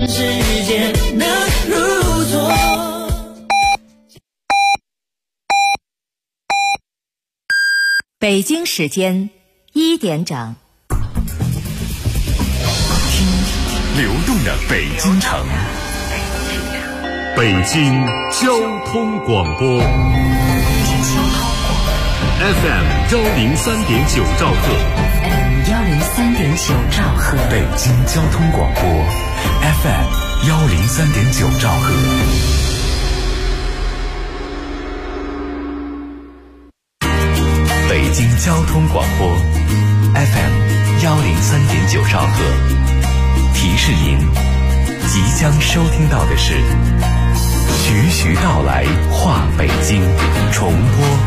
世界能如昨。 北京时间1点整， 听流动的北京城，北京交通广播 FM 103.9兆赫 103.9兆赫， 北京交通广播 FM 103.9兆赫。北京交通广播 FM 103.9兆赫，提示您，即将收听到的是徐徐道来话北京重播。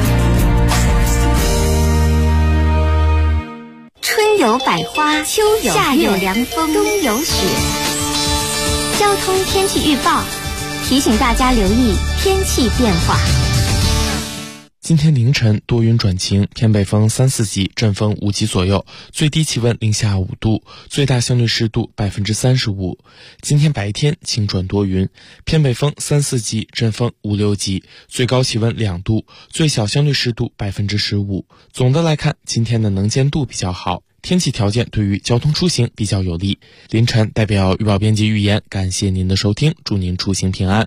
春有百花，秋有夏有凉风，冬有雪。交通天气预报提醒大家留意天气变化。 今天凌晨多云转晴，偏北风3、4级，阵风5级左右，最低气温零下5度，最大相对湿度35%。今天白天晴转多云，偏北风3、4级，阵风5、6级，最高气温2度，最小相对湿度15%。总的来看，今天的能见度比较好，天气条件对于交通出行比较有利。凌晨代表预报编辑预言，感谢您的收听，祝您出行平安。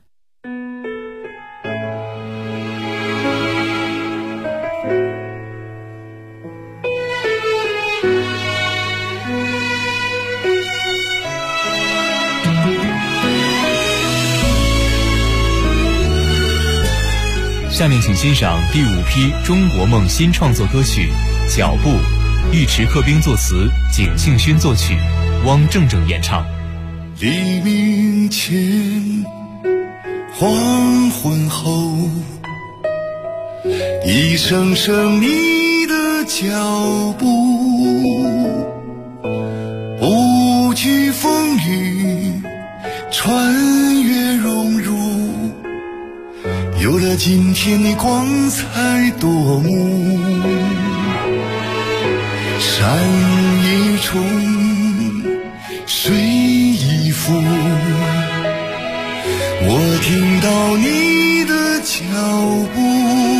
下面请欣赏第5批中国梦新创作歌曲《脚步》，尉迟克兵作词，景庆勋作曲，汪正正演唱。 黎明前，黄昏后，一声声你的脚步，不惧风雨，穿越荣辱，有了今天的光彩夺目。山一重，水一浮，我听到你的脚步，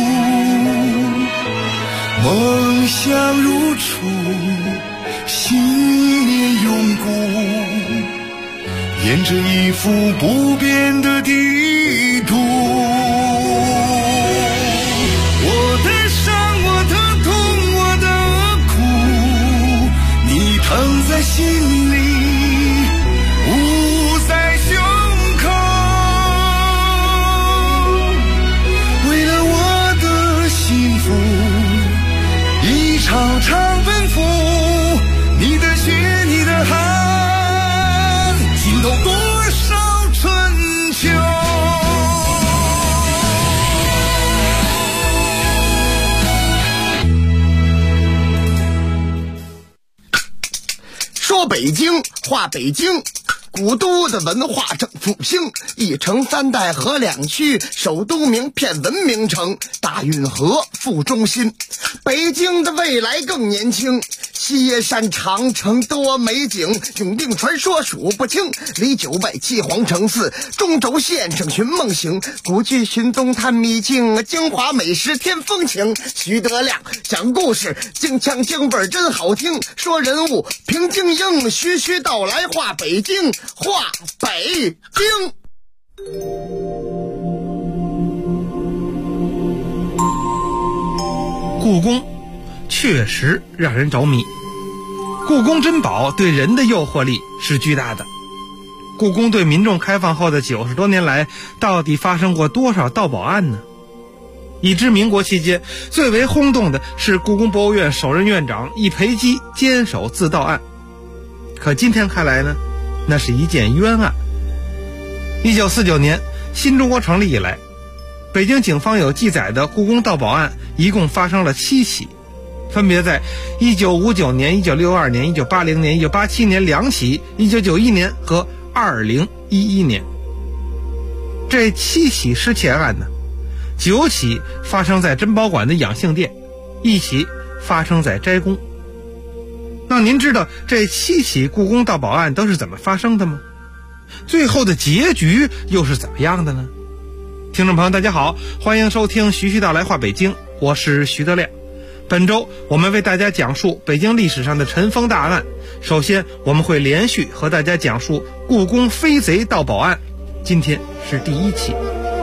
梦想如初，信念永固，沿着一幅不变的地图。我的伤，我的痛，我的苦，你疼在心里，捂在胸口。为了我的幸福，一场场奔赴，你的血，你的汗，浸透多少春秋。 说北京，话北京，古都的文化正复兴，一城3代合2区，首都名片文明城，大运河副中心。北京的未来更年轻，西山长城多美景，永定传说数不清，离9拜7皇城寺，中轴线上寻梦行，古剧寻踪探秘境，京华美食添风情。徐德亮讲故事，京腔京味真好听，说人物平京英，徐徐道来话北京，话北京。 故宫确实让人着迷，故宫珍宝对人的诱惑力是巨大的。故宫对民众开放后的90多年来，到底发生过多少盗宝案呢？已知民国期间最为轰动的是故宫博物院首任院长易培基坚守自盗案，可今天看来呢，那是一件冤案。1949年新中国成立以来，北京警方有记载的故宫盗宝案一共发生了7起，分别在1959年、1962年、1980年、1987年2起，1991年和2011年。这7起失窃案呢，9起发生在珍宝馆的养性殿，1起发生在斋宫。那您知道这7起故宫盗宝案都是怎么发生的吗？ 最后的结局又是怎么样的呢？听众朋友大家好，欢迎收听徐徐道来话北京，我是徐德亮。本周我们为大家讲述北京历史上的尘封大案。首先我们会连续和大家讲述故宫飞贼盗宝案，今天是第1期。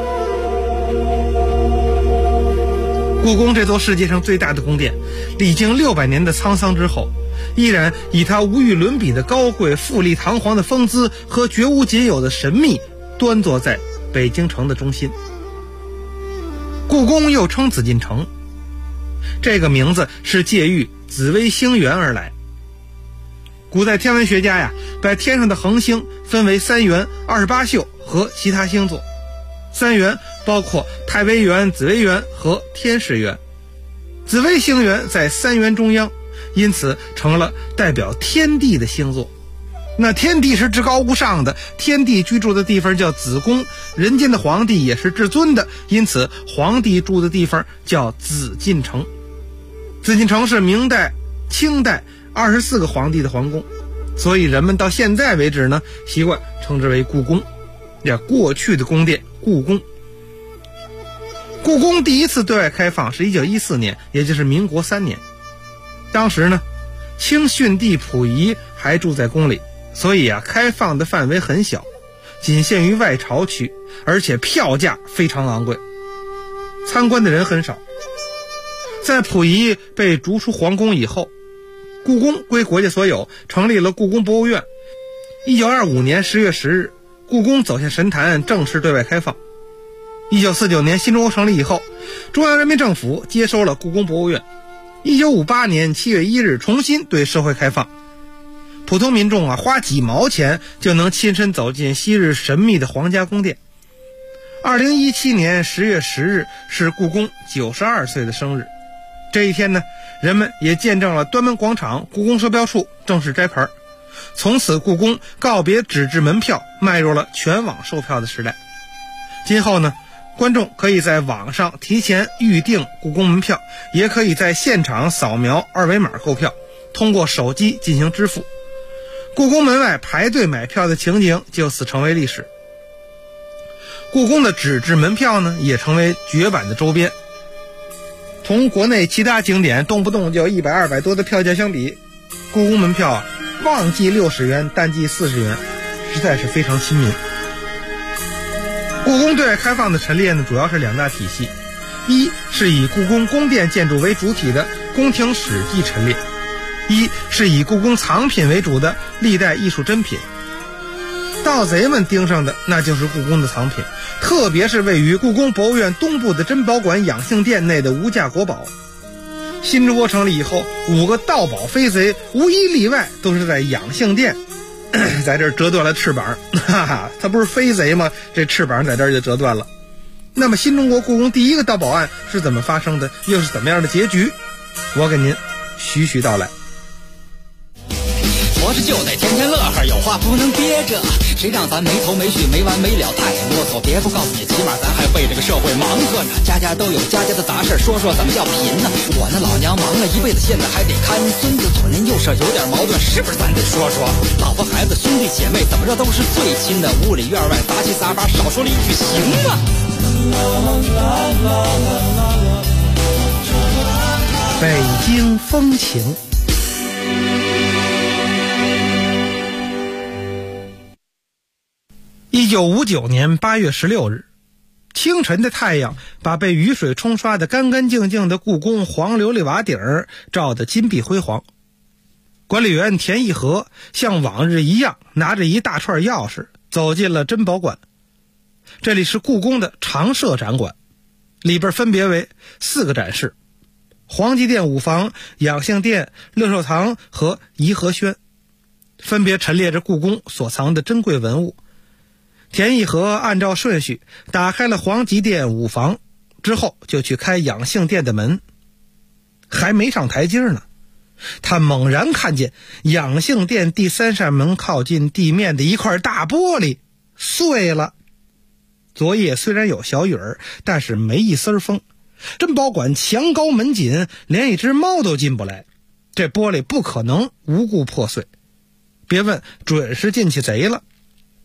故宫这座世界上最大的宫殿，历经600年的沧桑之后，依然以它无与伦比的高贵、富丽堂皇的风姿和绝无仅有的神秘，端坐在北京城的中心。故宫又称紫禁城，这个名字是借喻紫微星元而来。古代天文学家把天上的恒星分为3元、28宿和其他星座。3元包括太微元、紫微元和天市元。紫微星元在3元中央，因此成了代表天地的星座。那天地是至高无上的，天地居住的地方叫紫宫，人间的皇帝也是至尊的，因此皇帝住的地方叫紫禁城。紫禁城是明代、清代24个皇帝的皇宫，所以人们到现在为止呢，习惯称之为故宫。过去的宫殿故宫。故宫第一次对外开放是1914年，也就是民国3年。当时呢，清训帝溥仪还住在宫里，所以开放的范围很小，仅限于外朝区，而且票价非常昂贵，参观的人很少。在溥仪被逐出皇宫以后，故宫归国家所有，成立了故宫博物院。1925年10月10日，故宫走下神坛，正式对外开放。1949年新中国成立以后，中央人民政府接收了故宫博物院。1958年7月1日重新对社会开放，普通民众花几毛钱就能亲身走进昔日神秘的皇家宫殿。2017年10月10日是故宫92岁的生日。这一天呢，人们也见证了端门广场故宫售票处正式摘牌，从此故宫告别纸质门票，迈入了全网售票的时代。今后呢，观众可以在网上提前预订故宫门票，也可以在现场扫描2维码购票，通过手机进行支付。故宫门外排队买票的情景就此成为历史。故宫的纸质门票呢，也成为绝版的周边。同国内其他景点动不动就100、200多的票价相比，故宫门票旺季60元，淡季40元，实在是非常亲民。故宫对外开放的陈列呢，主要是2大体系。一是以故宫宫殿建筑为主体的宫廷史记陈列，一是以故宫藏品为主的历代艺术珍品。盗贼们盯上的那就是故宫的藏品，特别是位于故宫博物院东部的珍宝馆养性殿内的无价国宝。新中国成立以后，5个盗宝飞贼无一例外都是在养性殿在这儿折断了翅膀，他不是飞贼吗？这翅膀在这儿就折断了。那么新中国故宫第一个盗宝案是怎么发生的，又是怎么样的结局？我给您徐徐道来。 活着就得天天乐呵，有话不能憋着，谁让咱没头没绪没完没了，太啰嗦。别不告诉你，起码咱还为这个社会忙活呢。家家都有家家的杂事，说说怎么叫贫呢？我那老娘忙了一辈子，现在还得看孙子，左邻右舍有点矛盾，是不是咱得说说？老婆孩子兄弟姐妹怎么着都是最亲的，屋里院外杂七杂八，少说了一句行吗？ 北京风情。1959年8月16日，清晨的太阳把被雨水冲刷得干干净净的故宫黄琉璃瓦顶照得金碧辉煌。管理员田义和像往日一样拿着一大串钥匙走进了珍宝馆。这里是故宫的常设展馆，里边分别为4个展示：皇极殿5房、养性殿、乐寿堂和颐和轩，分别陈列着故宫所藏的珍贵文物。田义和按照顺序打开了皇极殿5房，之后就去开养性殿的门。还没上台阶呢，他猛然看见养性殿第3扇门靠近地面的一块大玻璃碎了。昨夜虽然有小雨儿，但是没一丝风。珍宝馆墙高门紧，连一只猫都进不来，这玻璃不可能无故破碎。别问，准是进去贼了。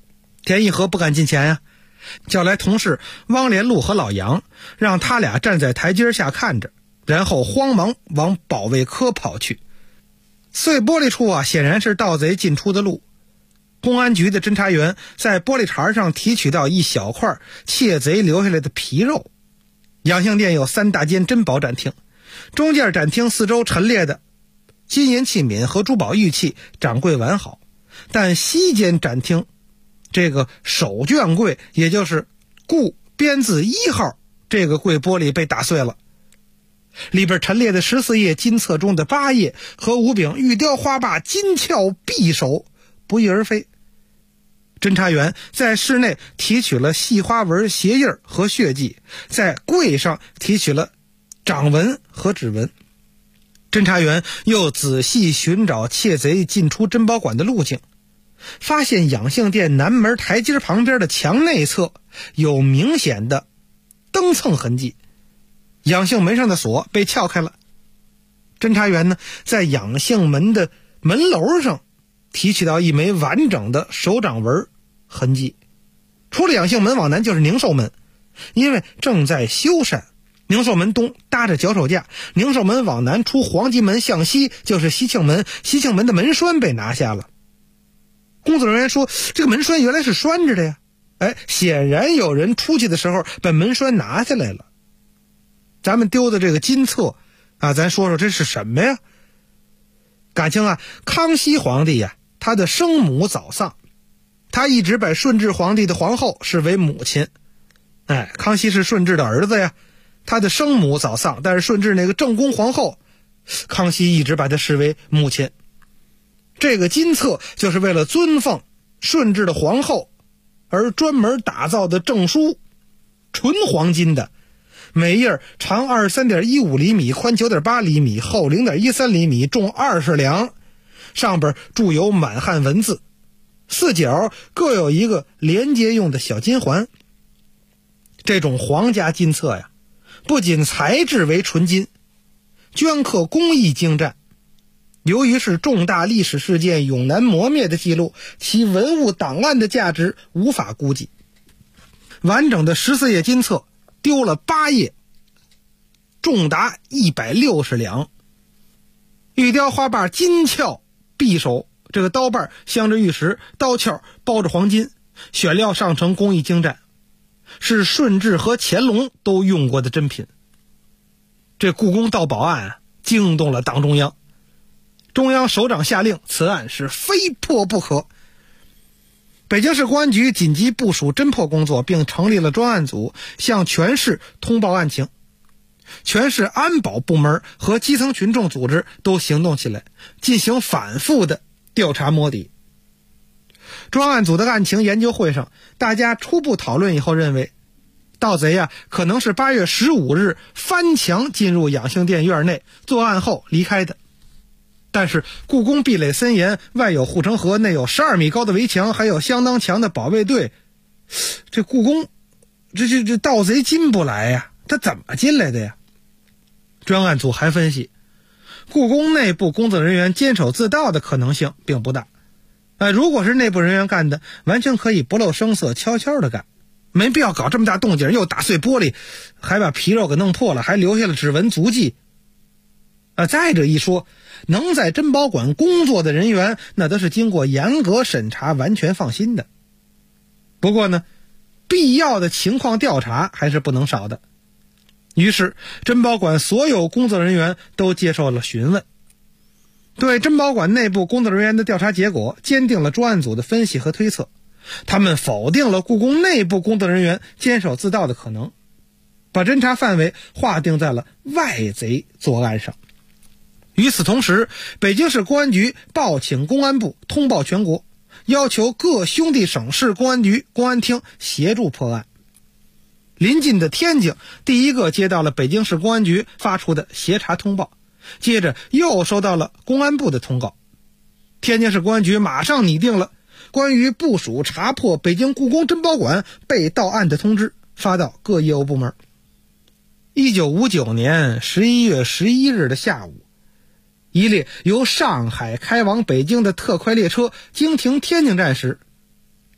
田义和不敢进前呀，叫来同事汪连禄和老杨，让他俩站在台阶下看着，然后慌忙往保卫科跑去。碎玻璃处啊，显然是盗贼进出的路。公安局的侦查员在玻璃碴上提取到一小块窃贼留下来的皮肉。养性店有3大间珍宝展厅，中间展厅四周陈列的金银器皿和珠宝玉器掌柜完好，但西间展厅这个手卷柜，也就是顾编字1号这个柜玻璃被打碎了，里边陈列的14页金册中的8页和5柄玉雕花把金鞘匕首不翼而飞。侦查员在室内提取了细花纹鞋印和血迹，在柜上提取了掌纹和指纹。侦查员又仔细寻找窃贼进出珍宝馆的路径，发现养性店南门台阶旁边的墙内侧有明显的蹬蹭痕迹，养性门上的锁被撬开了。侦查员呢，在养性门的门楼上提取到一枚完整的手掌纹痕迹。除了养性门往南就是宁寿门，因为正在修缮，宁寿门东搭着脚手架，宁寿门往南出黄吉门向西就是西庆门，西庆门的门栓被拿下了。工作人员说，这个门栓原来是拴着的呀，显然有人出去的时候把门栓拿下来了。咱们丢的这个金册啊，咱说说这是什么呀？感情啊，康熙皇帝呀，他的生母早丧，他一直把顺治皇帝的皇后视为母亲。康熙是顺治的儿子呀，他的生母早丧，但是顺治那个正宫皇后，康熙一直把她视为母亲。这个金册就是为了尊奉顺治的皇后而专门打造的证书，纯黄金的，每页长 23.15 厘米，宽 9.8 厘米，厚 0.13 厘米，重20两，上边注有满汉文字，四角各有一个连接用的小金环。这种皇家金册呀，不仅材质为纯金，镌刻工艺精湛，由于是重大历史事件永难磨灭的记录，其文物档案的价值无法估计。完整的14页金册丢了8页，重达160两。玉雕花把金鞘匕首，这个刀把镶着玉石，刀鞘包着黄金，选料上乘工艺精湛，是顺治和乾隆都用过的珍品。这故宫盗宝案惊动了党中央，中央首长下令，此案是非破不可。北京市公安局紧急部署侦破工作，并成立了专案组，向全市通报案情。全市安保部门和基层群众组织都行动起来，进行反复的调查摸底。专案组的案情研究会上，大家初步讨论以后认为，盗贼呀可能是8月15日翻墙进入养性店院内，作案后离开的。但是故宫壁垒森严，外有护城河，内有12米高的围墙，还有相当强的保卫队，这故宫这盗贼进不来呀，他怎么进来的呀？专案组还分析，故宫内部工作人员监守自盗的可能性并不大。如果是内部人员干的，完全可以不露声色，悄悄的干，没必要搞这么大动静，又打碎玻璃，还把皮肉给弄破了，还留下了指纹足迹。再者一说，能在珍宝馆工作的人员，那都是经过严格审查，完全放心的。不过呢，必要的情况调查还是不能少的。于是珍宝馆所有工作人员都接受了询问。对珍宝馆内部工作人员的调查结果，坚定了专案组的分析和推测，他们否定了故宫内部工作人员监守自盗的可能，把侦查范围划定在了外贼作案上。与此同时，北京市公安局报请公安部通报全国，要求各兄弟省市公安局公安厅协助破案。临近的天津第一个接到了北京市公安局发出的协查通报，接着又收到了公安部的通告。天津市公安局马上拟定了关于部署查破北京故宫珍宝馆被盗案的通知，发到各业务部门。1959年11月11日的下午，一列由上海开往北京的特快列车经停天津站时，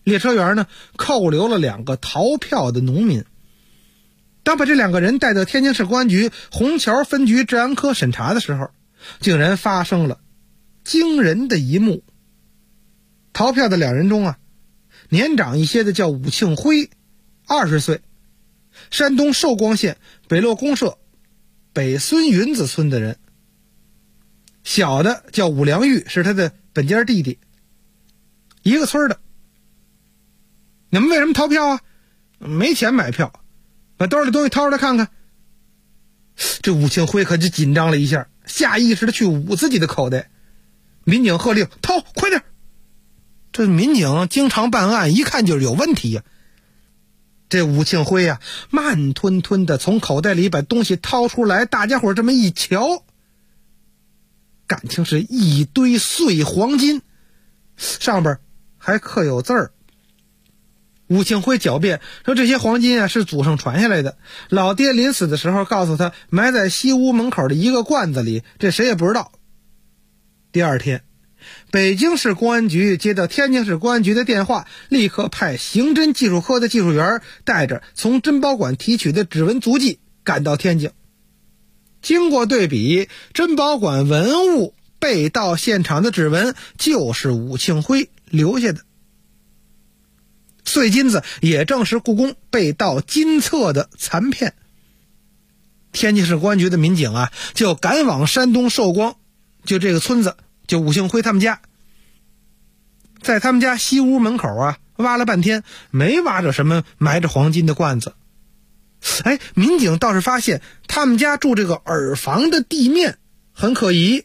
列车员呢扣留了2个逃票的农民。当把这2个人带到天津市公安局虹桥分局治安科审查的时候，竟然发生了惊人的一幕。逃票的2人中年长一些的叫武庆辉，20岁，山东寿光县北洛公社北孙云子村的人。小的叫武良玉，是他的本家弟弟，一个村的。你们为什么逃票啊？没钱买票，把兜里东西掏出来看看。这武庆辉可就紧张了一下，下意识的去捂自己的口袋。民警喝令掏，快点。这民警经常办案，一看就是有问题呀。这武庆辉慢吞吞的从口袋里把东西掏出来，大家伙这么一瞧，感情是一堆碎黄金，上边还刻有字儿。武庆辉狡辩说这些黄金是祖上传下来的，老爹临死的时候告诉他埋在西屋门口的一个罐子里，这谁也不知道。第2天，北京市公安局接到天津市公安局的电话，立刻派刑侦技术科的技术员带着从珍宝馆提取的指纹足迹赶到天津。经过对比，珍宝馆文物被盗现场的指纹就是武庆辉留下的，碎金子也正是故宫被盗金册的残片。天津市公安局的民警就赶往山东寿光，就这个村子，就武庆辉他们家。在他们家西屋门口挖了半天，没挖着什么埋着黄金的罐子。民警倒是发现他们家住这个耳房的地面很可疑。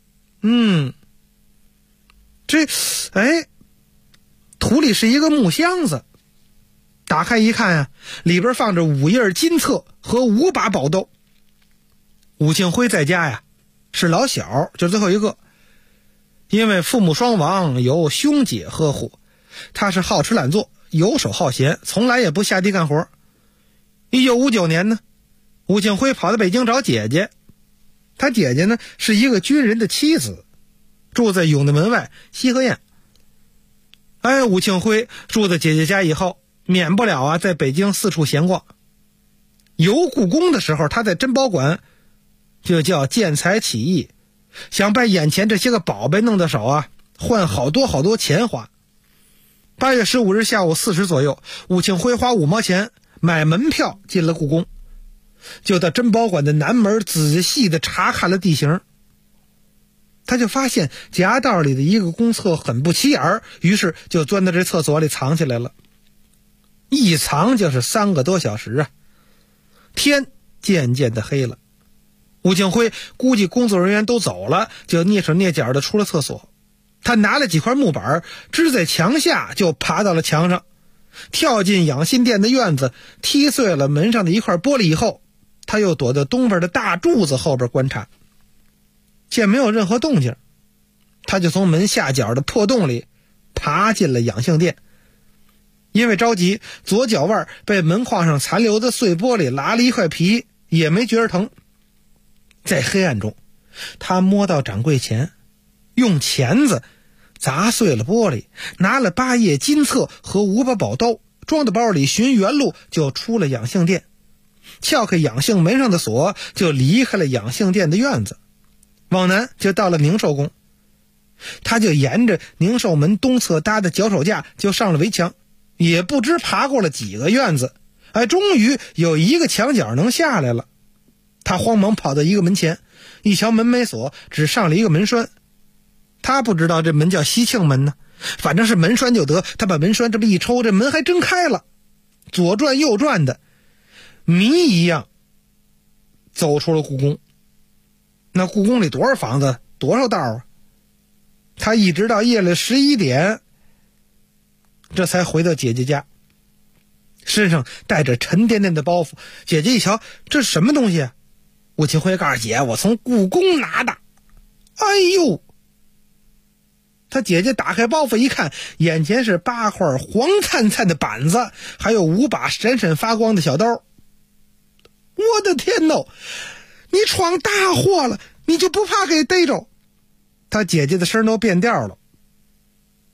土里是一个木箱子，打开一看里边放着5页金册和5把宝刀。武庆辉在家是老小，就最后一个，因为父母双亡，由兄姐呵护。他是好吃懒做，游手好闲，从来也不下地干活。1959年呢，武庆辉跑到北京找姐姐，他姐姐呢是一个军人的妻子，住在永定门外西河堰。武庆辉住在姐姐家以后，免不了在北京四处闲逛。游故宫的时候，他在珍宝馆就叫见财起意，想把眼前这些个宝贝弄到手换好多钱花。8月15日下午4时左右，武庆辉花5毛钱买门票进了故宫，就到珍宝馆的南门仔细的查看了地形。他就发现夹道里的一个公册很不起眼，于是就钻到这厕所里藏起来了。一藏就是3个多小时天渐渐的黑了。武庆辉估计工作人员都走了，就蹑手蹑脚的出了厕所。他拿了几块木板支在墙下，就爬到了墙上，跳进养心殿的院子，踢碎了门上的一块玻璃以后，他又躲到东边的大柱子后边观察。见没有任何动静，他就从门下角的破洞里爬进了养性殿。因为着急，左脚腕被门框上残留的碎玻璃拉了一块皮，也没觉得疼。在黑暗中，他摸到掌柜前，用钳子砸碎了玻璃，拿了8页金册和5把宝刀，装到包里，寻原路就出了养性殿，撬开养性门上的锁，就离开了养性殿的院子，往南就到了宁寿宫。他就沿着宁寿门东侧搭的脚手架就上了围墙，也不知爬过了几个院子，终于有一个墙角能下来了。他慌忙跑到一个门前，一瞧门没锁，只上了一个门栓。他不知道这门叫西庆门呢，反正是门栓就得。他把门栓这么一抽，这门还真开了，左转右转的谜一样走出了故宫。那故宫里多少房子，多少道他一直到夜里11点这才回到姐姐家，身上带着沉甸甸的包袱。姐姐一瞧，这是什么东西武庆辉告诉姐，我从故宫拿的。哎呦，他姐姐打开包袱一看，眼前是8块黄灿灿的板子，还有5把闪闪发光的小刀。我的天哪，你闯大祸了，你就不怕给逮着？他姐姐的声都变调了。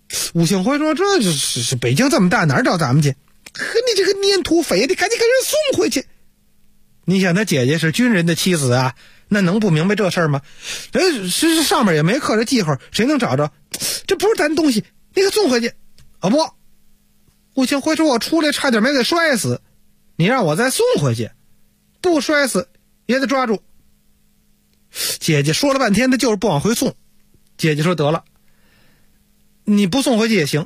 武庆辉说：“这就是北京这么大，哪儿找咱们去？和你这个粘土匪，你赶紧给人送回去。”你想他姐姐是军人的妻子啊，那能不明白这事儿吗？是上面也没刻着记号，谁能找着？这不是咱东西，你给送回去。不，武庆辉说：“我出来差点没给摔死，你让我再送回去，不摔死也得抓住。”姐姐说了半天，她就是不往回送。姐姐说：“得了，你不送回去也行，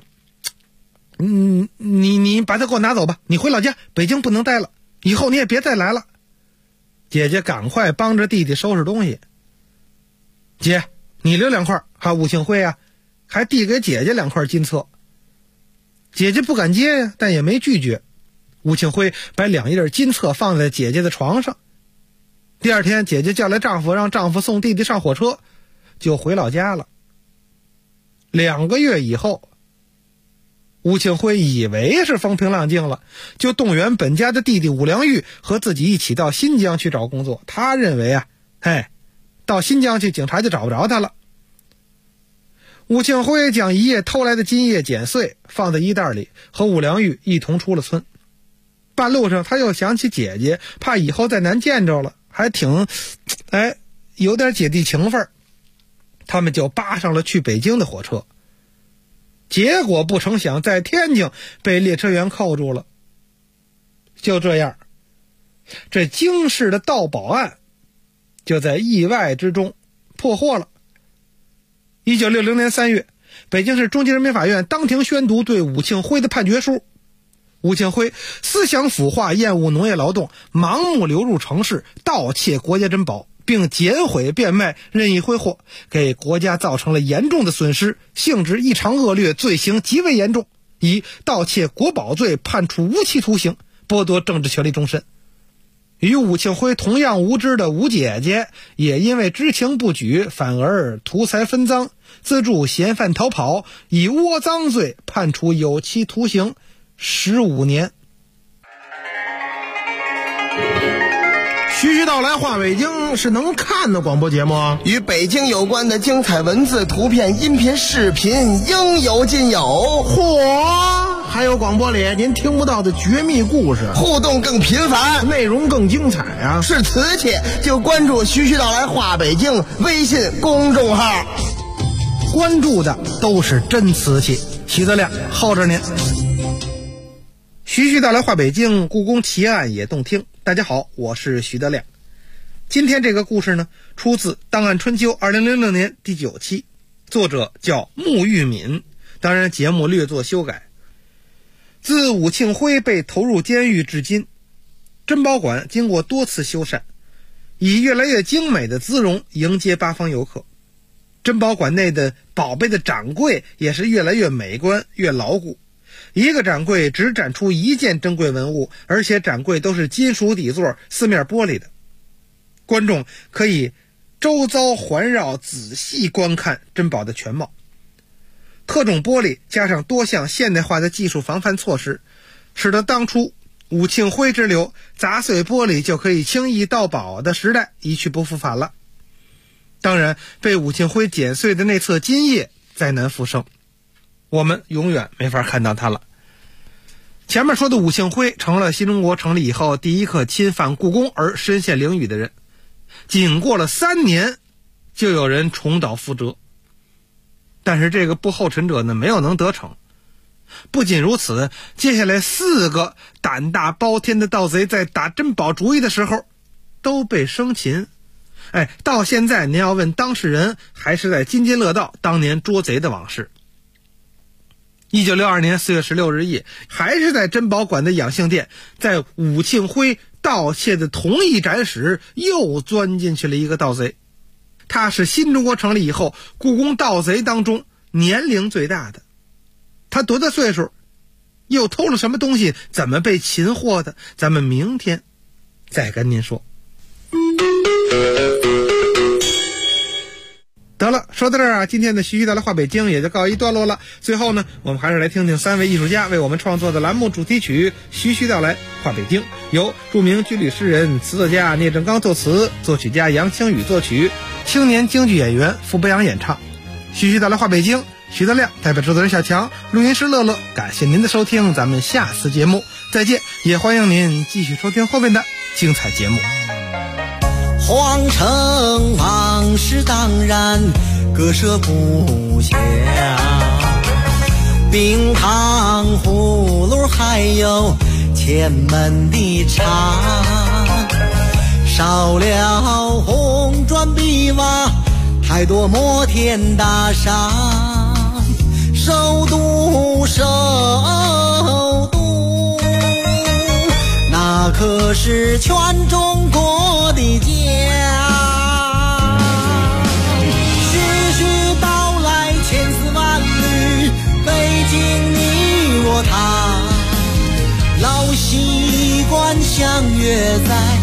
你把他给我拿走吧，你回老家，北京不能待了，以后你也别再来了。”姐姐赶快帮着弟弟收拾东西。姐，你留2块武庆辉啊，还递给姐姐2块金册。姐姐不敢接呀，但也没拒绝。武庆辉把2页金册放在姐姐的床上。第二天，姐姐叫来丈夫，让丈夫送弟弟上火车，就回老家了。2个月以后，武庆辉以为是风平浪静了，就动员本家的弟弟武良玉和自己一起到新疆去找工作。他认为到新疆去，警察就找不着他了。武庆辉将1夜偷来的金叶剪碎，放在衣袋里，和武良玉一同出了村。半路上，他又想起姐姐，怕以后再难见着了，还挺有点姐弟情分，他们就扒上了去北京的火车。结果不成想，在天津被列车员扣住了。就这样，这京市的盗宝案就在意外之中破获了。1960年3月，北京市中级人民法院当庭宣读对武庆辉的判决书。武庆辉思想腐化，厌恶农业劳动，盲目流入城市，盗窃国家珍宝，并捡毁变卖任意挥霍，给国家造成了严重的损失，性质异常恶劣，罪行极为严重，以盗窃国宝罪判处无期徒刑，剥夺政治权利终身。与武庆辉同样无知的武姐姐，也因为知情不举，反而图财分赃，资助嫌犯逃跑，以窝赃罪判处有期徒刑15年。 徐徐道来话北京是能看的广播节目啊， 与北京有关的精彩文字、图片、音频、视频应有尽有。 嚯！还有广播里您听不到的绝密故事， 互动更频繁， 内容更精彩啊！ 是瓷器就关注徐徐道来话北京微信公众号， 关注的都是真瓷器。徐德亮候着您。徐徐道来话北京，故宫奇案也动听。大家好，我是徐德亮。今天这个故事呢，出自《档案春秋》2006年第9期，作者叫穆玉敏，当然节目略作修改。自武庆辉被投入监狱至今，珍宝馆经过多次修缮，以越来越精美的姿容迎接八方游客。珍宝馆内的宝贝的展柜也是越来越美观，越牢固。一个展柜只展出1件珍贵文物，而且展柜都是金属底座，四面玻璃的。观众可以周遭环绕，仔细观看珍宝的全貌。特种玻璃加上多项现代化的技术防范措施，使得当初武庆辉之流砸碎玻璃就可以轻易盗宝的时代一去不复返了。当然，被武庆辉剪碎的那册金叶灾难复生，我们永远没法看到它了。前面说的武庆辉成了新中国成立以后第一个侵犯故宫而身陷囹圄的人，仅过了3年，就有人重蹈覆辙。但是这个不后尘者呢，没有能得逞。不仅如此，接下来4个胆大包天的盗贼在打珍宝主意的时候都被生擒。到现在您要问当事人，还是在津津乐道当年捉贼的往事。1962年4月16日夜，还是在珍宝馆的养性殿，在武庆辉盗窃的同一展室又钻进去了一个盗贼。他是新中国成立以后故宫盗贼当中年龄最大的。他多大岁数，又偷了什么东西，怎么被擒获的，咱们明天再跟您说。得了，说到这儿啊，今天的徐徐道来话北京也就告一段落了。最后呢，我们还是来听听3位艺术家为我们创作的栏目主题曲《徐徐道来话北京》，由著名军旅诗人、词作家聂政刚作词，作曲家杨清宇作曲，青年京剧演员傅北阳演唱。徐徐道来话北京徐德亮代表制作人小强，录音师乐乐，感谢您的收听，咱们下次节目再见，也欢迎您继续收听后面的精彩节目。 皇城往事当然割舍不下，冰糖葫芦还有前门的茶，少了红砖碧瓦，太多摩天大厦，首都首都，那可是全中国的家。徐徐道来千丝万缕，北京你我他，老习惯相约在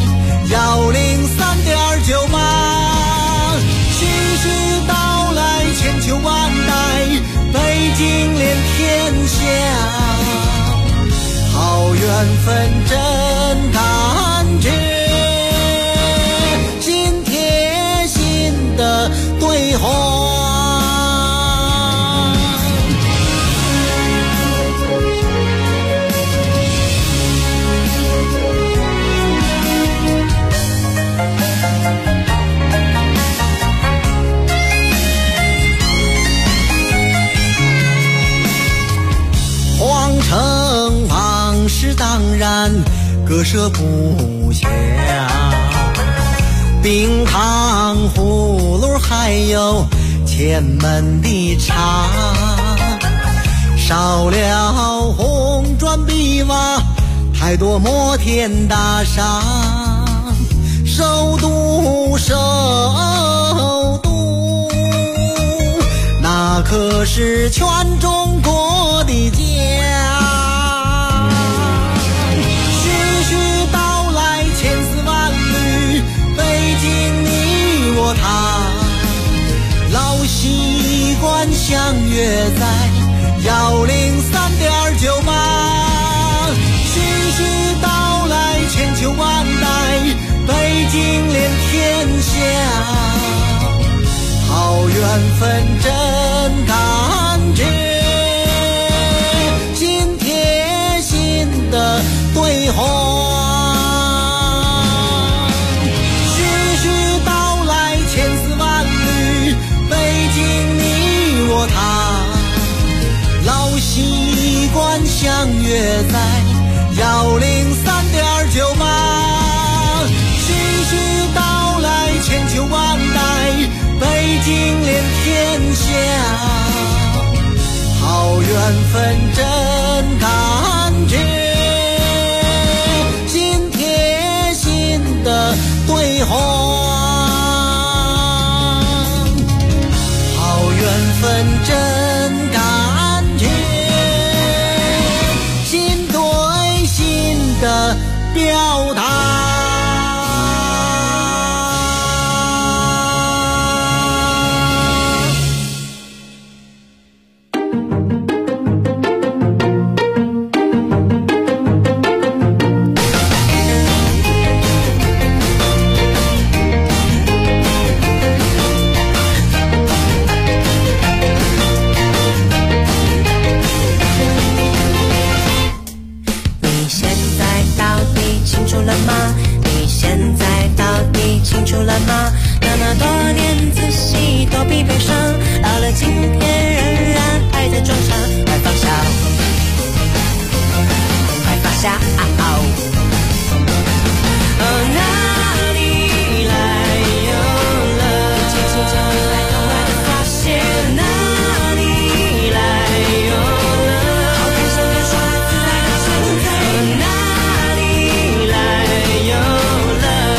103.98。徐徐道来千秋万代，北京连天下，好缘分真感觉，心贴心的对话。城往事当然割舍不下，冰糖葫芦还有前门的茶，少了红砖碧瓦，太多摩天大厦，首都首都，那可是全中国的家。他老习惯相约在103.98，徐徐道来千秋万代，北京连天下，好缘分真感觉，心贴心的对话。他老习惯相约在103.98，徐徐道来千秋万代，北京连天下，好缘分真感觉，心贴心的对话。缘分真感觉，心对心的表达。清楚了吗？那么多年仔细躲避悲伤，到了今天仍然还在装傻，快放下，快放下，哪里来有了轻轻将你来意外的发现，哪里来有了好感伤的说自然的存在，哪里来有了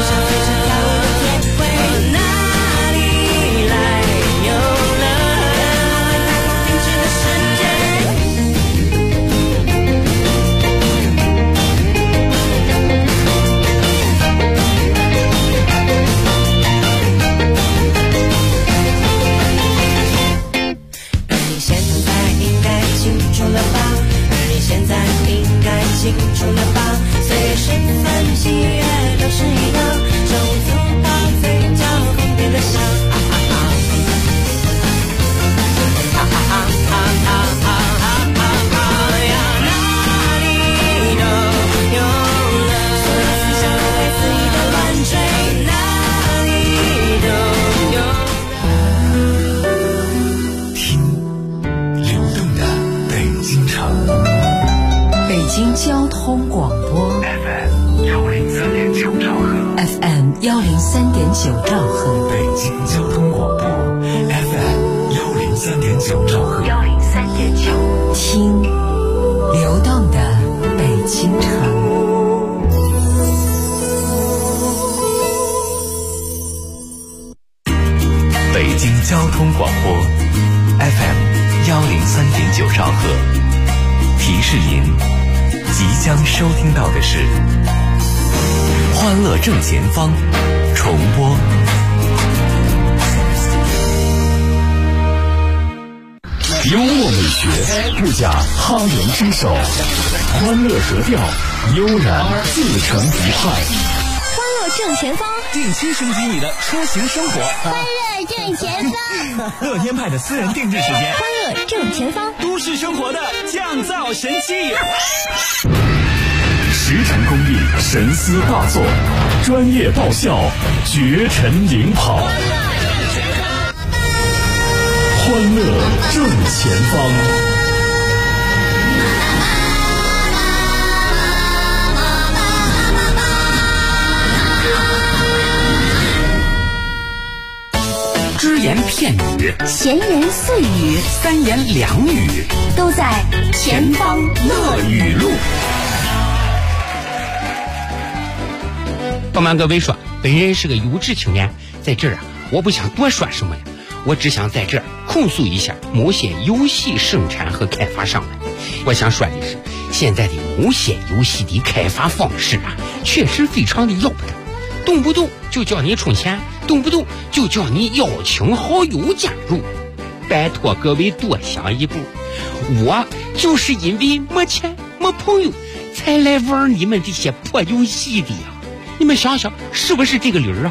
清楚了吧？岁月是分喜悦都是一样，手足到嘴角红遍了香。 京交通广播 FM 103.9兆赫 FM 103.9兆赫， 北京交通广播 FM 103.9兆赫 103.9，听流动的北京城。 北京交通广播 FM 103.9兆赫，提示您即将收听到的是欢乐正前方重播。幽默美学不假哈人之手，欢乐格调悠然自成一派。 欢乐正前方， 定期升级你的出行生活。 欢乐正前方， 乐天派的私人定制时间。 欢乐正前方， 都市生活的降噪神器。 十成工艺，神思大作，专业爆笑，绝尘领跑。欢乐正前方。 只言片语， 闲言碎语， 三言两语， 都在前方乐语录。 不瞒各位说，本人是个优质青年，在这儿啊，我不想多说什么呀，我只想在这儿控诉一下某些游戏生产和开发商们。我想说的是，现在的某些游戏的开发方式啊，确实非常的要不得，动不动就叫你充钱，动不动就叫你邀请好友加入。拜托各位多想一步，我就是因为没钱没朋友才来玩你们这些破游戏的呀。你们想想是不是这个理儿啊？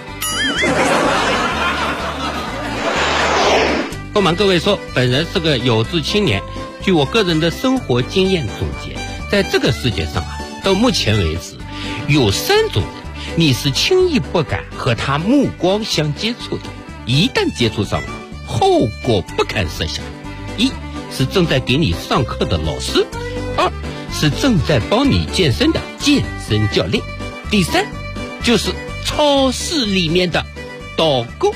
不瞒各位说，本人是个有志青年，据我个人的生活经验总结，在这个世界上啊，到目前为止有3种人你是轻易不敢和他目光相接触的，一旦接触上了，后果不堪设想。一是正在给你上课的老师，二是正在帮你健身的健身教练，第三就是超市里面的导购。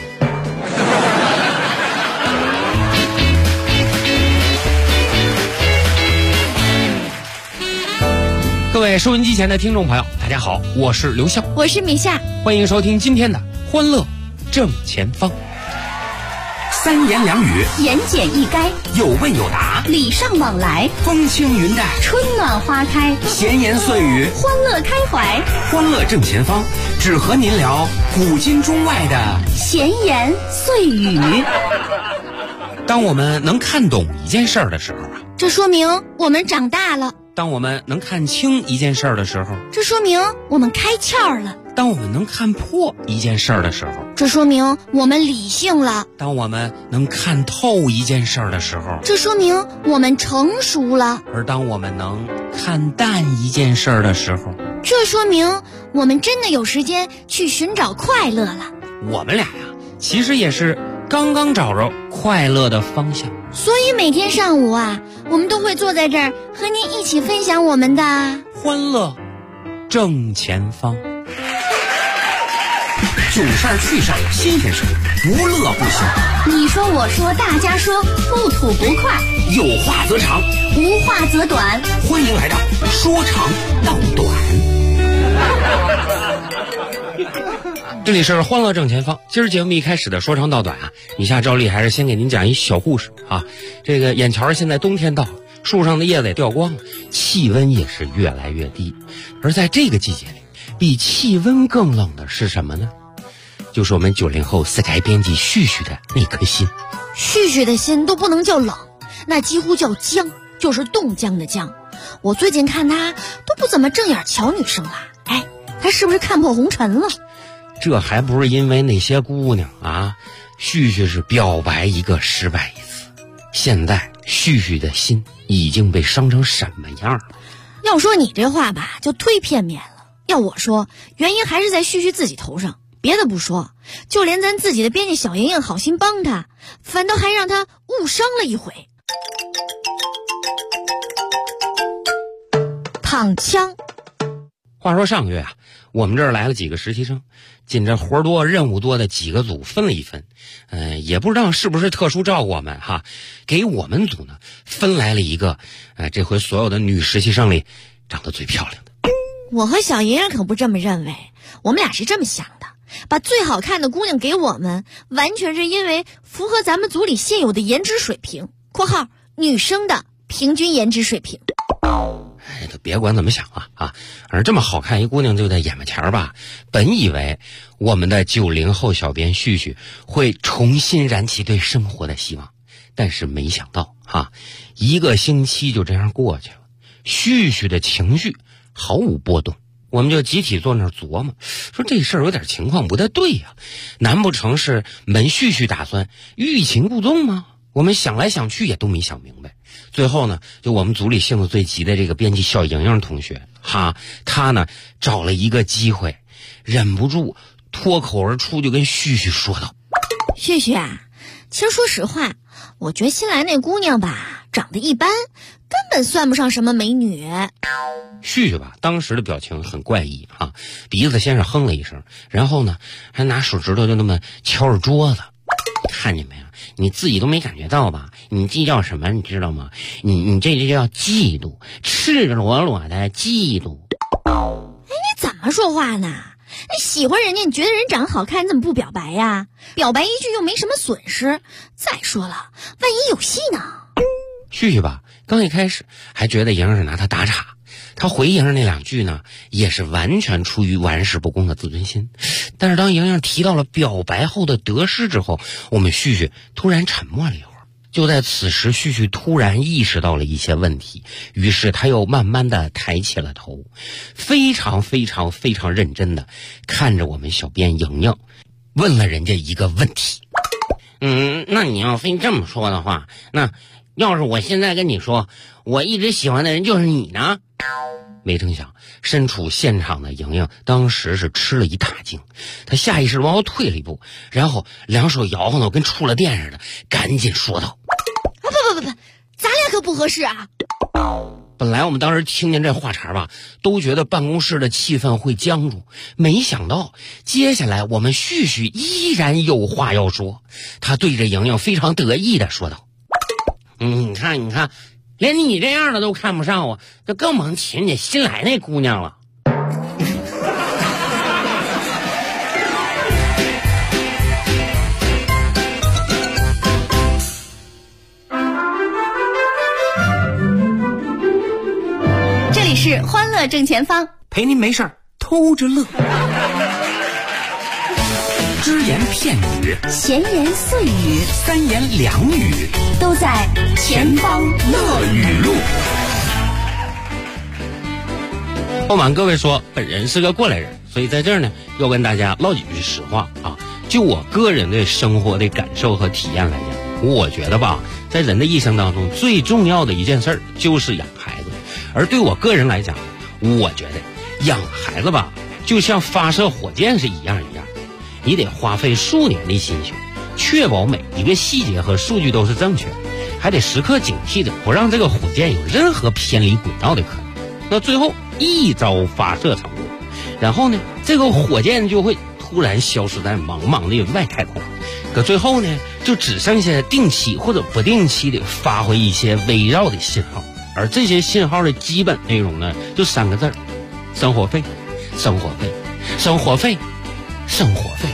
各位收音机前的听众朋友，大家好，我是刘笑， 我是米夏， 欢迎收听今天的欢乐正前方。 三言两语， 言简意赅， 有问有答， 礼尚往来， 风轻云淡， 春暖花开， 闲言碎语， 欢乐开怀。 欢乐正前方，只和您聊古今中外的闲言碎语。 当我们能看懂一件事儿的时候啊， 这说明我们长大了； 当我们能看清一件事儿的时候， 这说明我们开窍了； 当我们能看破一件事儿的时候， 这说明我们理性了； 当我们能看透一件事儿的时候， 这说明我们成熟了； 而当我们能看淡一件事儿的时候， 这说明我们真的有时间去寻找快乐了。 我们俩呀，其实也是刚刚找着快乐的方向。 所以每天上午啊，我们都会坐在这儿和您一起分享我们的欢乐正前方。 囧事儿趣事儿新鲜事儿，不乐不行。 你说我说大家说，不吐不快， 有话则长， 无话则短。 欢迎来到说长道短。 这里是欢乐正前方。今儿节目一开始的说长道短啊，以下照例还是先给您讲一小故事啊。这个眼瞧现在冬天到了，树上的叶子也掉光了，气温也是越来越低。而在这个季节里，比气温更冷的是什么呢？就是我们90后Sky编辑旭旭的那颗心。 旭旭的心都不能叫冷，那几乎叫僵，就是冻僵的僵。我最近看他都不怎么正眼瞧女生了，哎，他是不是看破红尘了？ 这还不是因为那些姑娘啊，旭旭是表白一个失败一次。现在旭旭的心已经被伤成什么样了？ 要说你这话吧，就忒片面了。要我说，原因还是在旭旭自己头上。别的不说，就连咱自己的编辑小莹莹好心帮他，反倒还让他误伤了一回。 躺枪。 话说上个月啊，我们这儿来了几个实习生，紧着活多任务多的几个组分了一分，也不知道是不是特殊照顾我们哈，给我们组呢分来了一个，这回所有的女实习生里长得最漂亮的。 我和小莹可不这么认为，我们俩是这么想的，把最好看的姑娘给我们，完全是因为符合咱们组里现有的颜值水平（括号女生的平均颜值水平）。 都别管怎么想啊，而这么好看一姑娘就在眼巴前吧。本以为我们的90后小编旭旭会重新燃起对生活的希望，但是没想到1个星期就这样过去了，旭旭的情绪毫无波动。我们就集体坐那儿琢磨，说这事儿有点情况不太对呀，难不成是门旭旭打算欲擒故纵吗？我们想来想去也都没想明白。最后呢，就我们组里性子最急的这个编辑小莹莹同学她呢找了一个机会，忍不住脱口而出就跟旭旭说道： 旭旭啊，其实说实话，我觉得新来那姑娘吧长得一般，根本算不上什么美女。 旭旭吧当时的表情很怪异鼻子先是哼了一声，然后呢还拿手指头就那么敲着桌子。看见没有，你自己都没感觉到吧？你这叫什么你知道吗？你这就叫嫉妒，赤裸裸的嫉妒。 你怎么说话呢？你喜欢人家，你觉得人长得好看，你怎么不表白呀？表白一句又没什么损失。再说了，万一有戏呢？ 旭旭吧刚一开始还觉得莹莹是拿他打岔，他回莹莹那2句呢也是完全出于玩世不恭的自尊心。但是当莹莹提到了表白后的得失之后，我们旭旭突然沉默了一会儿。就在此时，旭旭突然意识到了一些问题，于是他又慢慢的抬起了头，非常非常非常认真的看着我们小编莹莹，问了人家一个问题。那你要非这么说的话，那要是我现在跟你说我一直喜欢的人就是你呢？没成想身处现场的莹莹当时是吃了一大惊，她下意识往后退了一步，然后2手摇晃的跟触了电似的，赶紧说道： 不，咱俩可不合适啊。 本来我们当时听见这话茬吧，都觉得办公室的气氛会僵住，没想到接下来我们旭旭依然有话要说。他对着莹莹非常得意的说道：你看连你这样的都看不上我，就更甭提人家新来那姑娘了。 这里是欢乐正前方， 陪您没事儿偷着乐。只言片语， 闲言碎语， 三言两语， 都在前方乐语录。 不瞒各位说，本人是个过来人，所以在这儿呢要跟大家唠几句实话就我个人的生活的感受和体验来讲，我觉得吧，在人的一生当中最重要的一件事就是养孩子。而对我个人来讲，我觉得养孩子吧就像发射火箭是一样，你得花费数年的心血，确保每一个细节和数据都是正确的，还得时刻警惕着不让这个火箭有任何偏离轨道的可能。那最后一招发射成功，然后呢这个火箭就会突然消失在茫茫的外太空，可最后呢就只剩下定期或者不定期的发回一些微绕的信号，而这些信号的基本内容呢就3个字：生活费，生活费，生活费，生活费。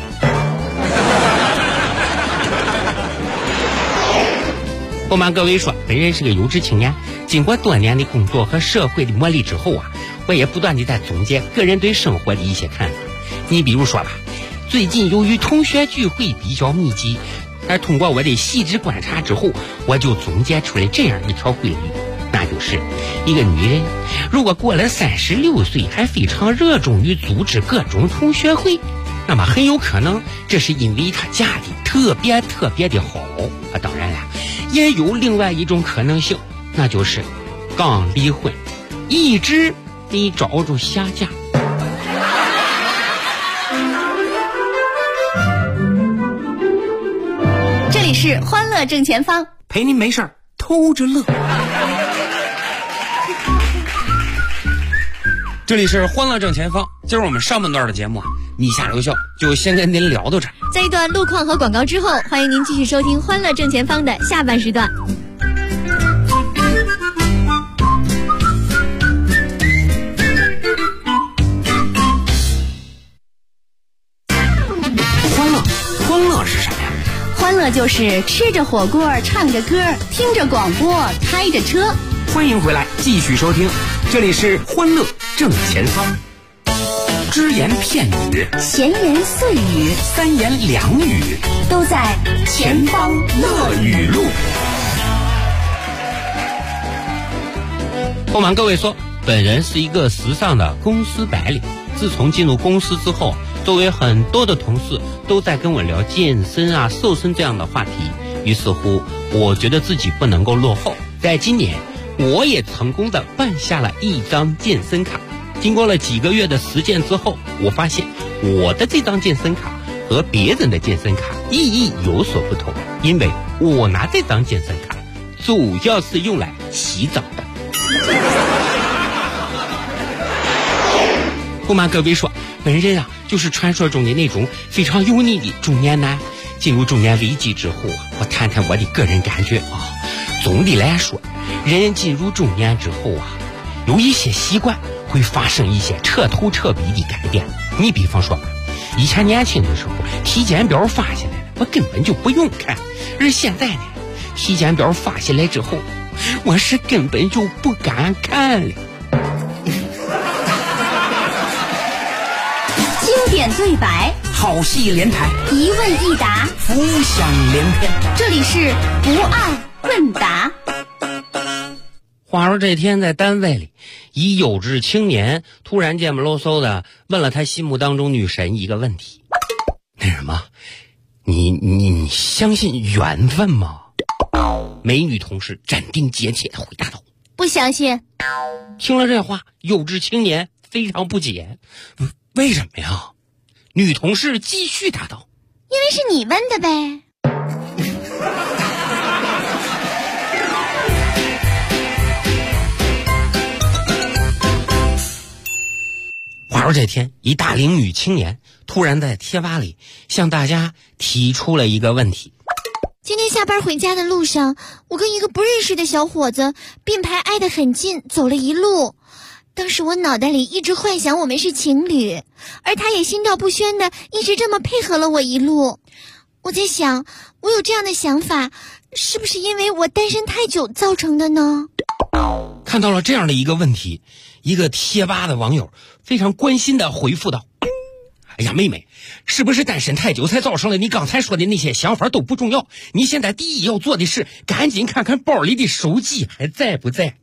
不瞒各位说，本人是个有志青年，经过多年的工作和社会的磨砺之后我也不断地在总结个人对生活的一些看法。你比如说吧，最近由于同学聚会比较密集，而通过我的细致观察之后，我就总结出来这样一条规律，那就是一个女人如果过了36岁还非常热衷于组织各种同学会，那么很有可能这是因为她嫁的特别的好当然了，也有另外一种可能性，那就是刚离婚一直没找着下家。 这里是欢乐正前方， 陪您没事儿偷着乐。 这里是欢乐正前方。今儿我们上半段的节目你下留校就先跟您聊到这儿。 在一段路况和广告之后，欢迎您继续收听欢乐正前方的下半时段。 欢乐是什么呀？ 欢乐就是吃着火锅，唱着歌，听着广播，开着车。 欢迎回来，继续收听，这里是欢乐正前方。只言片语， 闲言碎语， 三言两语， 都在前方乐语录。 不瞒各位说，本人是一个时尚的公司白领。自从进入公司之后，周围很多的同事都在跟我聊健身啊、瘦身这样的话题。于是乎，我觉得自己不能够落后。在今年，我也成功的办下了一张健身卡。经过了几个月的实践之后，我发现我的这张健身卡和别人的健身卡意义有所不同，因为我拿这张健身卡主要是用来洗澡的。不瞒各位说，本人啊就是传说中的那种非常油腻的中年男。进入中年危机之后啊，我谈谈我的个人感觉啊。总的来说，人进入中年之后啊，有一些习惯会发生一些彻头彻尾的改变。你比方说吧，以前年轻的时候体检表发下来了，我根本就不用看，而现在呢，体检表发下来之后，我是根本就不敢看了。 经典对白， 好戏连台， 一问一答， 浮想联翩。 这里是不二问答。 话说这天在单位里，一有志青年突然间不啰嗦的问了他心目当中女神一个问题：那什么，你相信缘分吗？美女同事斩钉截铁的回答道： 不相信。 听了这话，有志青年非常不解，为什么呀？女同事继续答道： 因为是你问的呗。 话说这天，一大龄女青年突然在贴吧里向大家提出了一个问题： 今天下班回家的路上，我跟一个不认识的小伙子并排挨得很近，走了一路。当时我脑袋里一直幻想我们是情侣，而他也心照不宣的一直这么配合了我一路。我在想，我有这样的想法，是不是因为我单身太久造成的呢？ 看到了这样的一个问题，一个贴吧的网友非常关心的回复道：哎呀，妹妹，是不是单身太久才造成了你刚才说的那些想法都不重要，你现在第一要做的是赶紧看看包里的手机还在不在。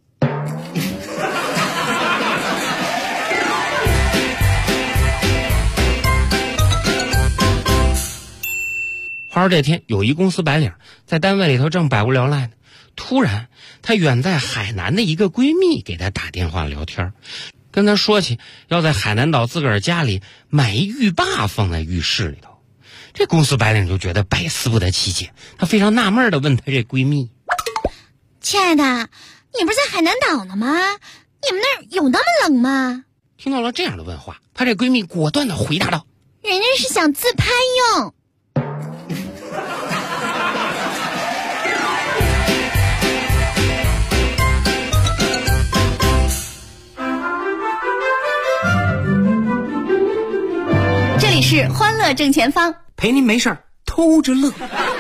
话说这天，有一公司白领在单位里头正百无聊赖呢，突然她远在海南的一个闺蜜给她打电话聊天，跟她说起要在海南岛自个儿家里买一浴霸放在浴室里头。这公司白领就觉得百思不得其解，她非常纳闷的问她这闺蜜： 亲爱的，你不是在海南岛呢吗？你们那儿有那么冷吗？ 听到了这样的问话，她这闺蜜果断的回答道： 人家是想自拍用。 这里是欢乐正前方， 陪您没事儿偷着乐。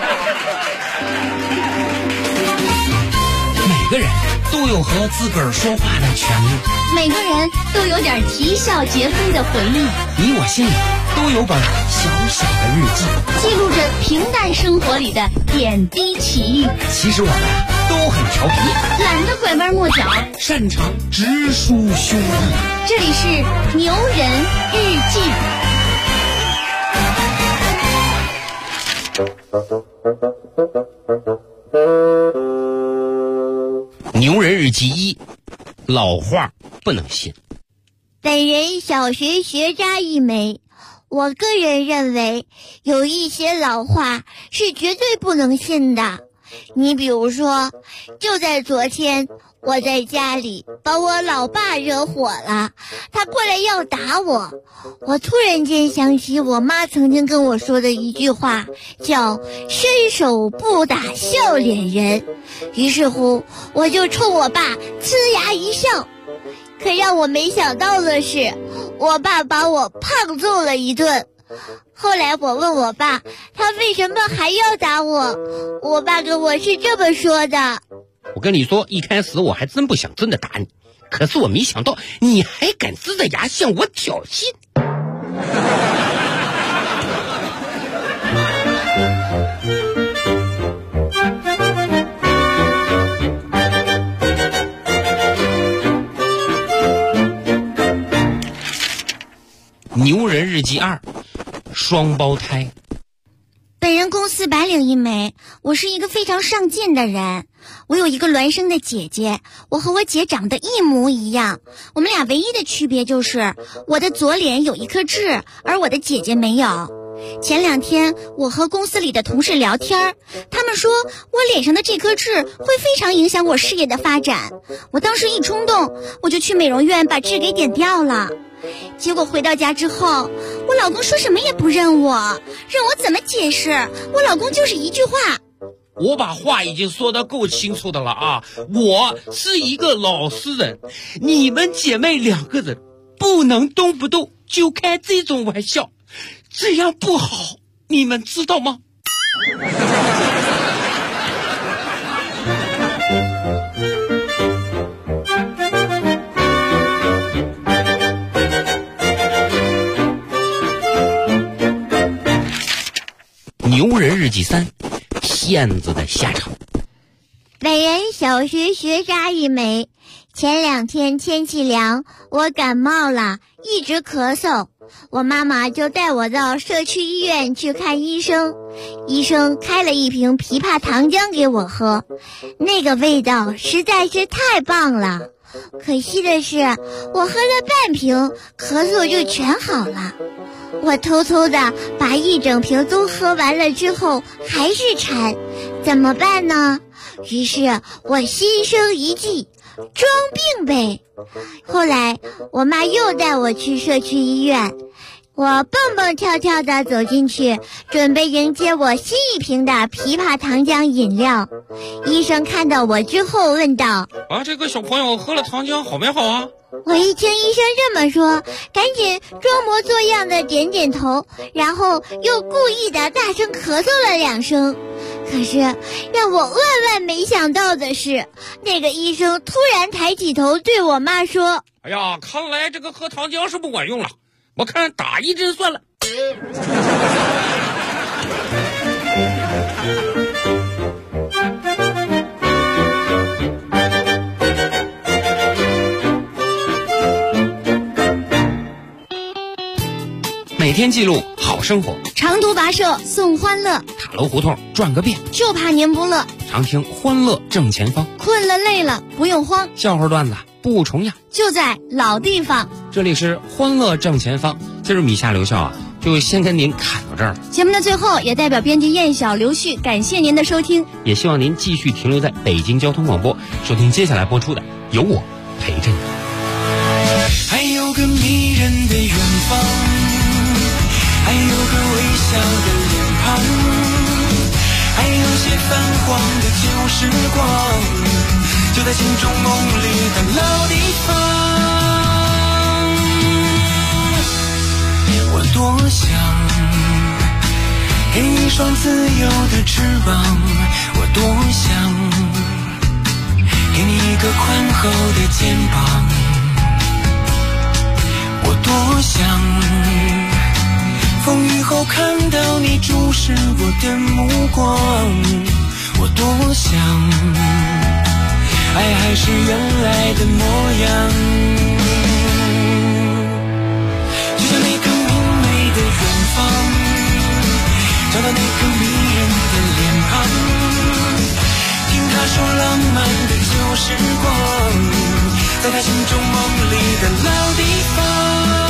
每个人都有和自个儿说话的权利， 每个人都有点啼笑皆非的回忆， 你我心里都有本小小的日记， 记录着平淡生活里的点滴奇遇。 其实我们都很调皮， 懒得拐弯抹角， 擅长直抒胸臆。 这里是牛人日记。 牛人日记一，老话不能信。 本人小学学渣一枚，我个人认为有一些老话是绝对不能信的。你比如说，就在昨天， 我在家里把我老爸惹火了，他过来要打我。我突然间想起我妈曾经跟我说的一句话，叫伸手不打笑脸人。于是乎我就冲我爸呲牙一笑。可让我没想到的是，我爸把我胖揍了一顿。后来我问我爸，他为什么还要打我？我爸跟我是这么说的： 我跟你说，一开始我还真不想真的打你，可是我没想到你还敢呲着牙向我挑衅。牛人日记2，双胞胎。 本人公司白领一枚，我是一个非常上进的人。我有一个孪生的姐姐，我和我姐长得一模一样，我们俩唯一的区别就是我的左脸有一颗痣，而我的姐姐没有。前2天我和公司里的同事聊天，他们说我脸上的这颗痣会非常影响我事业的发展。我当时一冲动，我就去美容院把痣给点掉了。结果回到家之后，我老公说什么也不认我，让我怎么解释？我老公就是一句话： 我把话已经说得够清楚的了啊！我是一个老实人，你们姐妹2个人不能动不动就开这种玩笑，这样不好，你们知道吗？牛人日记3，骗子的下场。 本人小学学渣一枚，前2天天气凉，我感冒了，一直咳嗽，我妈妈就带我到社区医院去看医生。医生开了一瓶枇杷糖浆给我喝，那个味道实在是太棒了。可惜的是，我喝了半瓶，咳嗽就全好了。我偷偷的把一整瓶都喝完了之后，还是馋，怎么办呢？于是我心生一计，装病呗。后来我妈又带我去社区医院，我蹦蹦跳跳的走进去，准备迎接我新一瓶的枇杷糖浆饮料。医生看到我之后问道： 啊，这个小朋友喝了糖浆好没好啊？ 我一听医生这么说，赶紧装模作样的点点头，然后又故意的大声咳嗽了2声。可是让我万万没想到的是，那个医生突然抬起头对我妈说： 哎呀，看来这个喝糖浆是不管用了，我看打1针算了。每天记录好生活， 长途跋涉送欢乐， 塔楼胡同转个遍， 就怕您不乐。 常听欢乐正前方， 困了累了不用慌， 笑话段子不重样， 就在老地方。 这里是欢乐正前方，今儿米夏刘笑啊，就先跟您侃到这儿了。 节目的最后，也代表编辑燕晓、刘旭感谢您的收听， 也希望您继续停留在北京交通广播，收听接下来播出的《有我陪着你》。 还有个迷人的远方，还有个微笑的脸庞，还有些泛黄的旧时光，就在心中梦里的老地方。我多想给你一双自由的翅膀，我多想给你一个宽厚的肩膀，我多想风雨后看到你注视我的目光，我多想爱还是原来的模样，就像那个明媚的远方，找到那个迷人的脸庞，听他说浪漫的旧时光，在他心中梦里的老地方。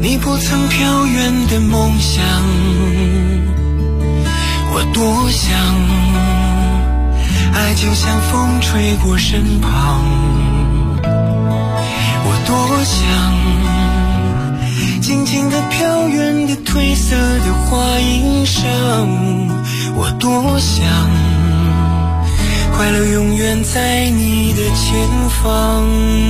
你不曾飘远的梦想，我多想，爱就像风吹过身旁，我多想，静静地飘远的褪色的花衣裳，我多想，快乐永远在你的前方。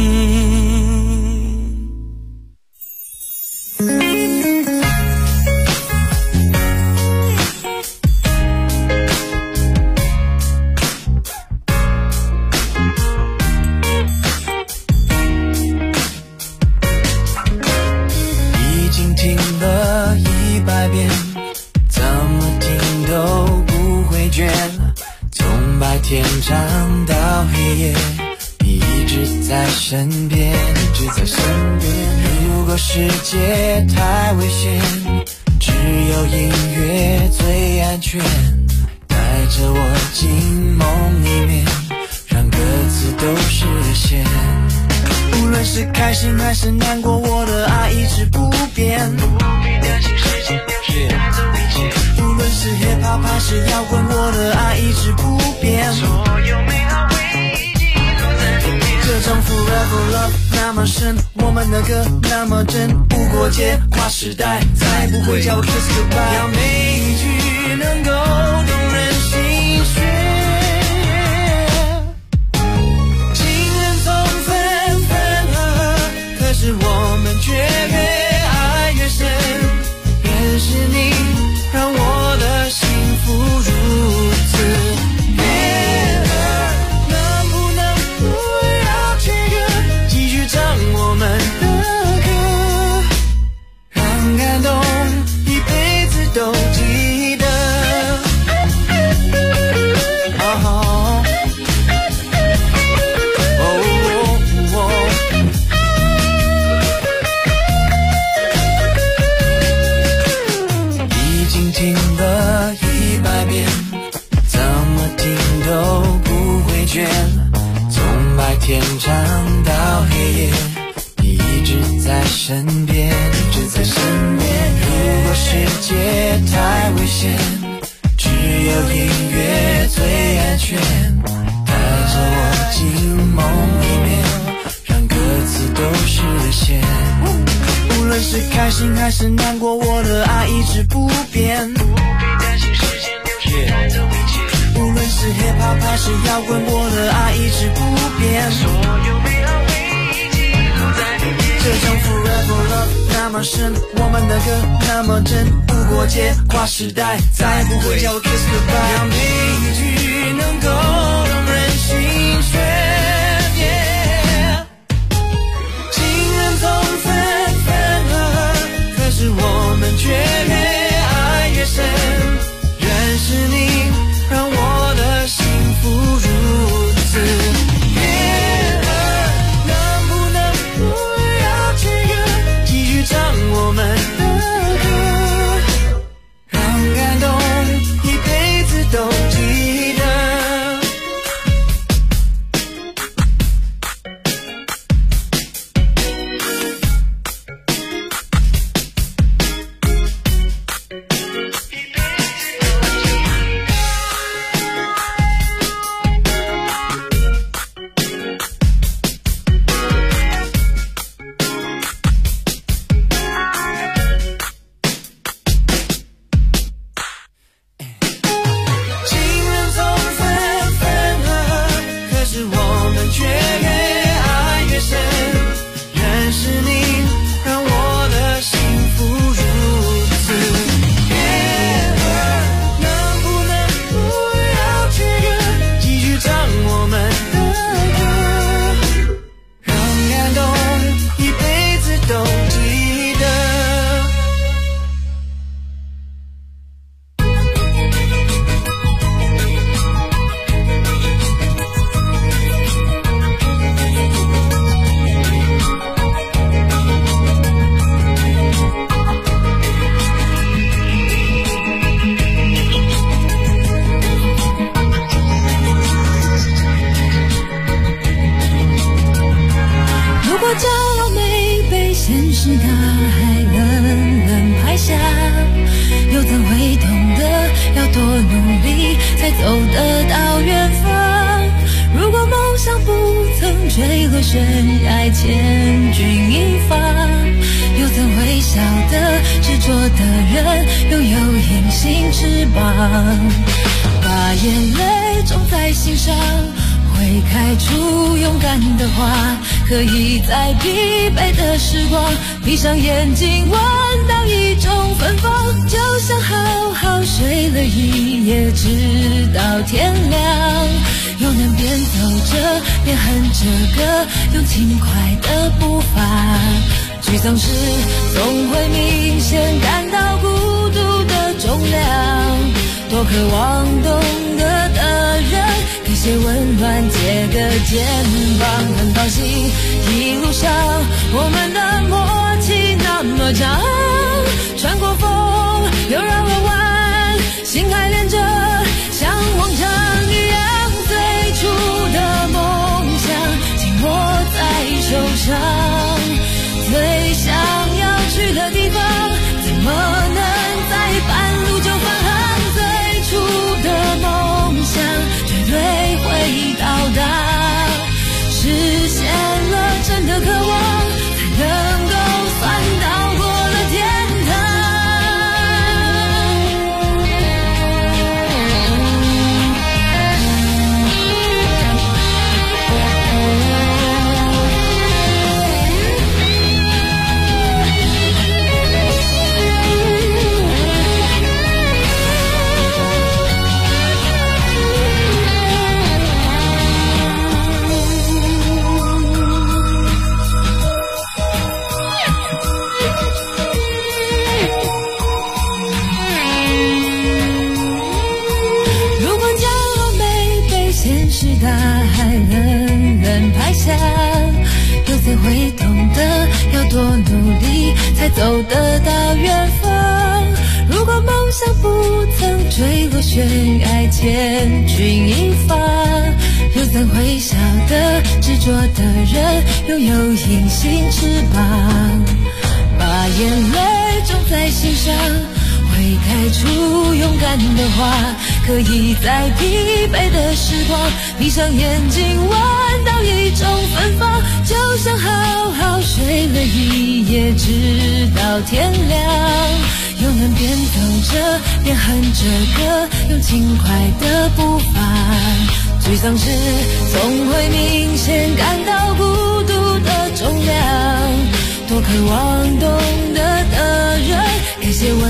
已经听了100遍，怎么听都不会倦，从白天长到黑夜，你一直在身边，一直在身边。如果世界太危险，只有音乐最安全，带着我进梦里面，让歌词都实现。无论是开心还是难过，我的爱一直不变，不必担心时间流逝带走一切。无论是 hiphop 还是摇滚，我的爱一直不变，所有美好回忆记录在里面。这种 forever love 那么深，我们的歌那么真，无国界跨时代，再不会叫我 kiss goodbye。要每一句能够动人心弦，情人总分分合合，可是我们却越爱越深。认识你让我的幸福如此变了，能不能不要这个，继续唱我们的歌，让感动一辈子都记得。已经听了100遍，怎么听都不会倦，从白天长到黑夜，你一直在身边，一直在身边。如果世界太危险，只有音乐最安全，带着我进梦里面，让歌词都实现。无论是开心还是难过，我的爱一直不变，不必担心时间流逝带走一切。无论是 hiphop 还是摇滚，我的爱一直不变，所有美好回忆记录在里面。这种 forever love 那么深，我们的歌那么真，无国界跨时代，再不会叫我 kiss goodbye。让每一句能够动人心弦，情人总分分合合，可是我们却越爱越深。认识你让我的幸福如此变了，能不能不要这个，继续唱我们的歌，让感动一辈子都记得。 坠落悬崖，千钧一发。又怎会晓得执着的人拥有隐形翅膀？把眼泪种在心上，会开出勇敢的花。可以在疲惫的时光，闭上眼睛闻到一种芬芳，就像好好睡了一夜，直到天亮。又能边走着边哼着歌，用轻快的步伐。沮丧时总会明显感到孤独的重量，多渴望懂得的人给些温暖，借个肩膀。很高兴一路上我们的默契那么长，穿过风又绕了弯，心还连着像往常一样，最初的梦想紧握在手上，最想要去的地方，怎么能在半路就返航？最初的梦想绝对会到达，实现了真的渴望，才能够算到过了天堂。大海冷冷拍下，又怎会懂得要多努力才走得到远方？如果梦想不曾坠落悬崖，千钧一发，又怎会晓得执着的人拥有隐形翅膀？把眼泪种在心上，会开出勇敢的花。可以在疲惫的时光，闭上眼睛闻到一种芬芳，就像好好睡了一夜，直到天亮。又能边走着边哼着歌，用轻快的步伐。沮丧时总会明显感到孤独的重量，多渴望懂得的人给些温